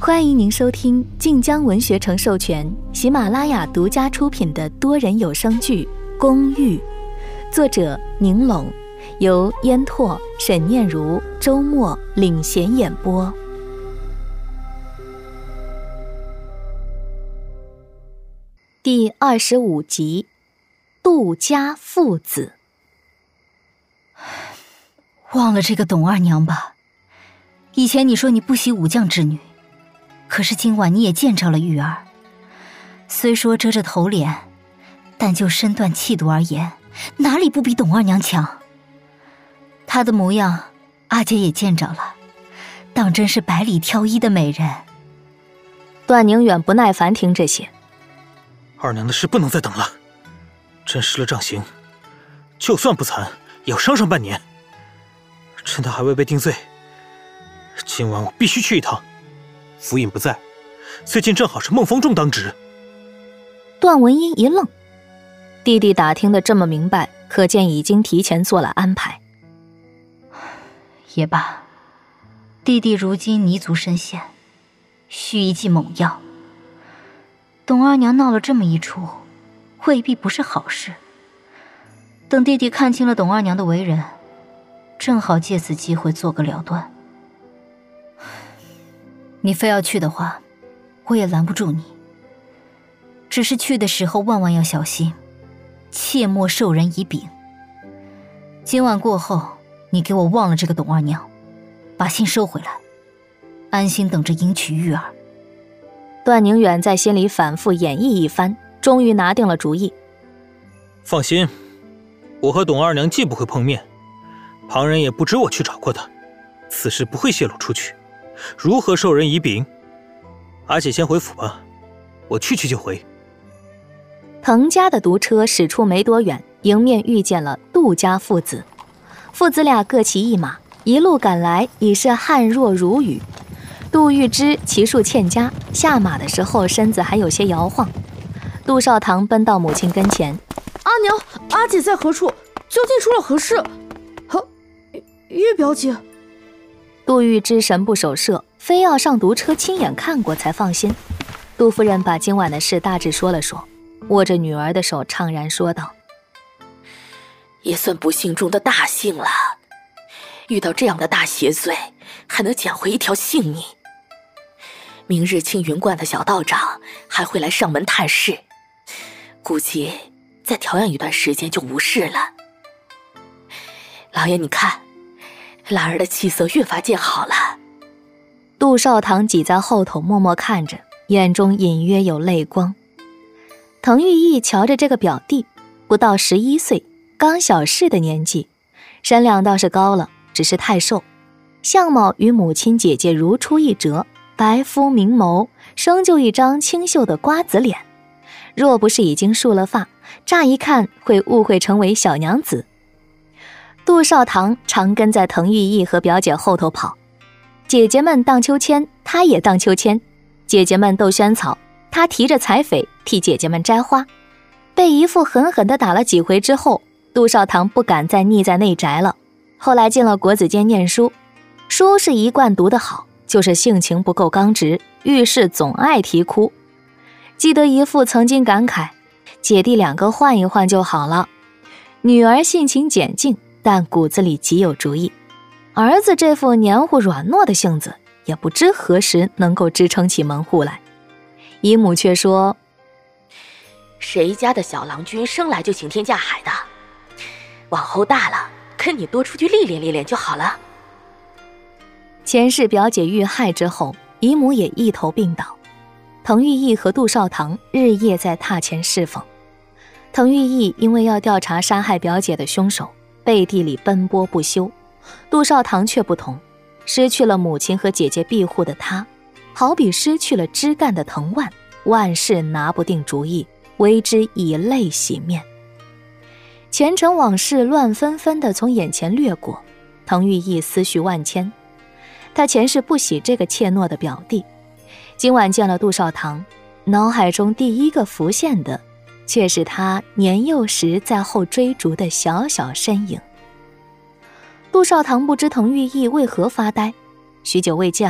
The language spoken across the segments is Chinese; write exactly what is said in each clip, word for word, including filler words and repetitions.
欢迎您收听晋江文学城授权、喜马拉雅独家出品的多人有声剧《公寓》，作者宁龙，由烟拓、沈念如、周末领衔演播。第二十五集，杜家父子。 忘了这个董二娘吧。以前你说你不喜武将之女，可是今晚你也见着了玉儿。虽说遮着头脸，但就身段气度而言，哪里不比董二娘强？她的模样，阿姐也见着了，当真是百里挑一的美人。 段宁远不耐烦听这些。 二娘的事不能再等了，朕施了杖刑，就算不残，也要伤上半年。趁他还未被定罪，今晚我必须去一趟。府尹不在，最近正好是孟丰仲当值。 段文音一愣，弟弟打听得这么明白，可见已经提前做了安排。 也罢，弟弟如今泥足深陷，需一剂猛药。董二娘闹了这么一出，未必不是好事。等弟弟看清了董二娘的为人，正好借此机会做个了断。你非要去的话，我也拦不住你。只是去的时候万万要小心，切莫受人以柄。今晚过后，你给我忘了这个董二娘，把心收回来，安心等着迎娶玉儿。 段宁远在心里反复演绎一番，终于拿定了主意。 放心，我和董二娘既不会碰面，旁人也不知我去找过她，此事不会泄露出去。如何受人以柄？阿姐先回府吧，我去去就回。 滕家的毒车驶出没多远，迎面遇见了杜家父子。父子俩各骑一马，一路赶来已是汗若如雨。杜玉芝骑术欠佳，下马的时候身子还有些摇晃。杜少棠奔到母亲跟前：“ 阿娘，阿姐在何处？究竟出了何事？呵，玉表姐。” 杜玉芝神不守舍，非要上毒车亲眼看过才放心。杜夫人把今晚的事大致说了说，握着女儿的手怅然说道：“ 也算不幸中的大幸了，遇到这样的大邪罪，还能捡回一条性命。明日青云观的小道长还会来上门探视，估计再调养一段时间就无事了。老爷你看，兰儿的气色越发见好了。” 杜少棠挤在后头默默看着，眼中隐约有泪光。滕玉义瞧着这个表弟，不到十一岁，刚小事的年纪，身量倒是高了，只是太瘦，相貌与母亲姐姐如出一辙，白肤明眸，生就一张清秀的瓜子脸，若不是已经束了发，乍一看会误会成为小娘子。杜少棠常跟在滕玉义和表姐后头跑，姐姐们荡秋千，他也荡秋千；姐姐们斗萱草，他提着彩翡替姐姐们摘花。被姨父狠狠地打了几回之后，杜少棠不敢再腻在内宅了。后来进了国子监念书，书是一贯读得好，就是性情不够刚直，遇事总爱啼哭。记得姨父曾经感慨，姐弟两个换一换就好了。女儿性情简静，但骨子里极有主意，儿子这副黏糊软糯的性子，也不知何时能够支撑起门户来。姨母却说：“ 谁家的小郎君生来就晴天架海的，往后大了，跟你多出去历练历练就好了。” 前世表姐遇害之后，姨母也一头病倒，滕玉义和杜少棠日夜在榻前侍奉。滕玉义因为要调查杀害表姐的凶手，背地里奔波不休，杜少棠却不同，失去了母亲和姐姐庇护的她，好比失去了枝干的藤蔓，万事拿不定主意，为之以泪洗面。前尘往事乱纷纷地从眼前掠过，滕玉义思绪万千。他前世不喜这个怯懦的表弟，今晚见了杜少棠，脑海中第一个浮现的却是他年幼时在后追逐的小小身影。杜少棠不知滕玉义为何发呆，许久未见了，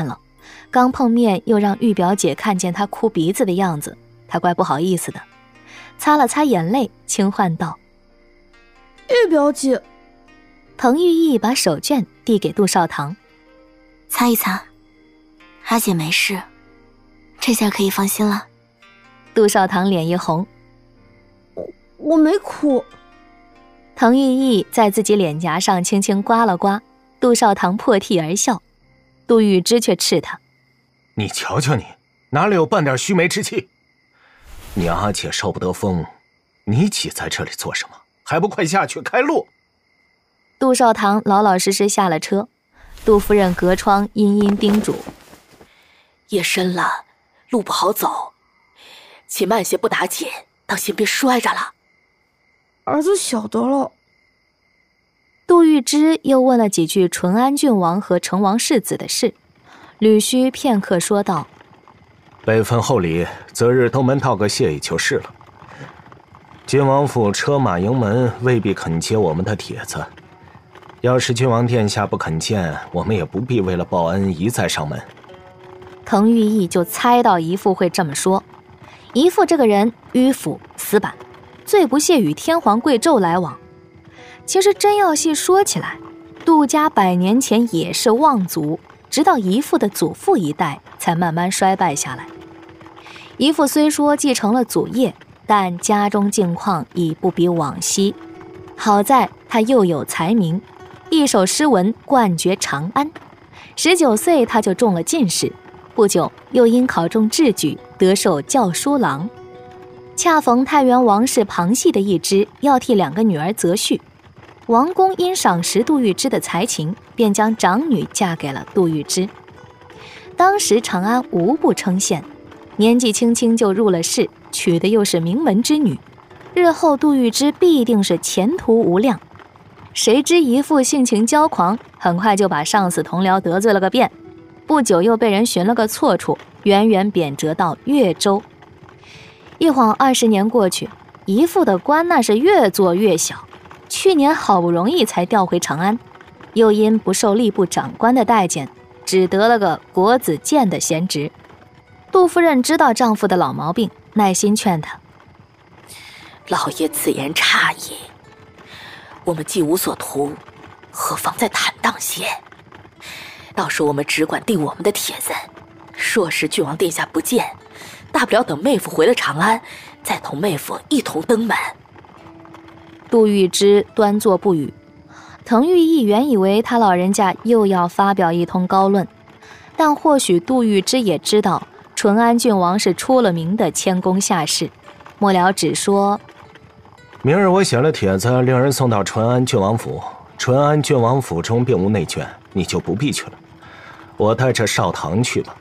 刚碰面又让玉表姐看见她哭鼻子的样子，她怪不好意思的，擦了擦眼泪，轻唤道：“ 玉表姐。” 滕玉意把手绢递给杜少棠：“ 擦一擦，阿姐没事，这下可以放心了。” 杜少棠脸一红：“ 我我没哭。” 滕玉意在自己脸颊上轻轻刮了刮，杜少棠破涕而笑。杜玉芝却斥他：“ 你瞧瞧你，哪里有半点须眉之气？你阿姐受不得风，你挤在这里做什么？还不快下去开路！” 杜少棠老老实实下了车，杜夫人隔窗阴阴叮嘱：“ 夜深了，路不好走，骑慢些不打紧，当心别摔着了。” 儿子晓得了。 杜玉芝又问了几句淳安郡王和成王世子的事，捋须片刻说道：“ 备份厚礼，择日登门道个谢意就是了。郡王府车马营门未必肯接我们的帖子，要是郡王殿下不肯见，我们也不必为了报恩一再上门。” 滕玉意就猜到姨父会这么说。姨父这个人迂腐死板，最不屑与天皇贵胄来往。其实真要细说起来，杜家百年前也是望族，直到姨父的祖父一代才慢慢衰败下来。姨父虽说继承了祖业，但家中境况已不比往昔。好在他又有才名，一首诗文冠绝长安。十九岁他就中了进士，不久又因考中制举得授校书郎。恰逢太原王氏旁系的一支要替两个女儿择婿，王公因赏识杜玉芝的才情，便将长女嫁给了杜玉芝。当时长安无不称羡，年纪轻轻就入了仕，娶的又是名门之女，日后杜玉芝必定是前途无量。谁知姨父性情骄狂，很快就把上司同僚得罪了个遍，不久又被人寻了个错处，远远贬谪到越州。一晃二十年过去，姨父的官那是越做越小，去年好不容易才调回长安，又因不受吏部长官的待见，只得了个国子监的闲职。杜夫人知道丈夫的老毛病，耐心劝他：“ 老爷此言差矣，我们既无所图，何妨再坦荡些？到时我们只管递我们的帖子，若是郡王殿下不见，大不了等妹夫回了长安，再同妹夫一同登门。” 杜玉芝端坐不语。滕玉意原以为他老人家又要发表一通高论，但或许杜玉芝也知道淳安郡王是出了名的谦恭下士，末了只说：“ 明日我写了帖子，令人送到淳安郡王府。淳安郡王府中并无内眷，你就不必去了，我带着少棠去吧。”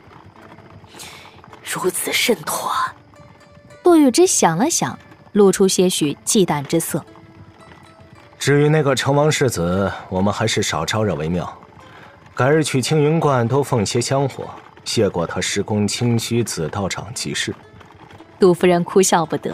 如此甚妥。 杜玉芝想了想，露出些许忌惮之色。 至于那个成王世子，我们还是少招惹为妙。改日去青云观多奉些香火，谢过他师公清虚子道长即是。 杜夫人哭笑不得，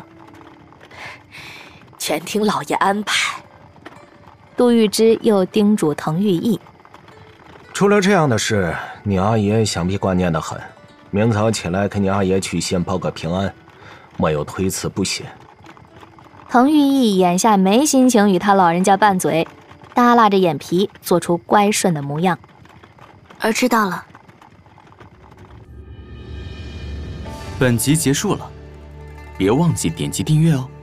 全听老爷安排。 杜玉芝又叮嘱滕玉意：“ 出了这样的事，你阿爷想必挂念得很。明早起来给你阿爷去县报个平安，莫有推辞不写。” 滕玉意眼下没心情与他老人家拌嘴，耷拉着眼皮做出乖顺的模样。 儿知道了。 本集结束了，别忘记点击订阅哦。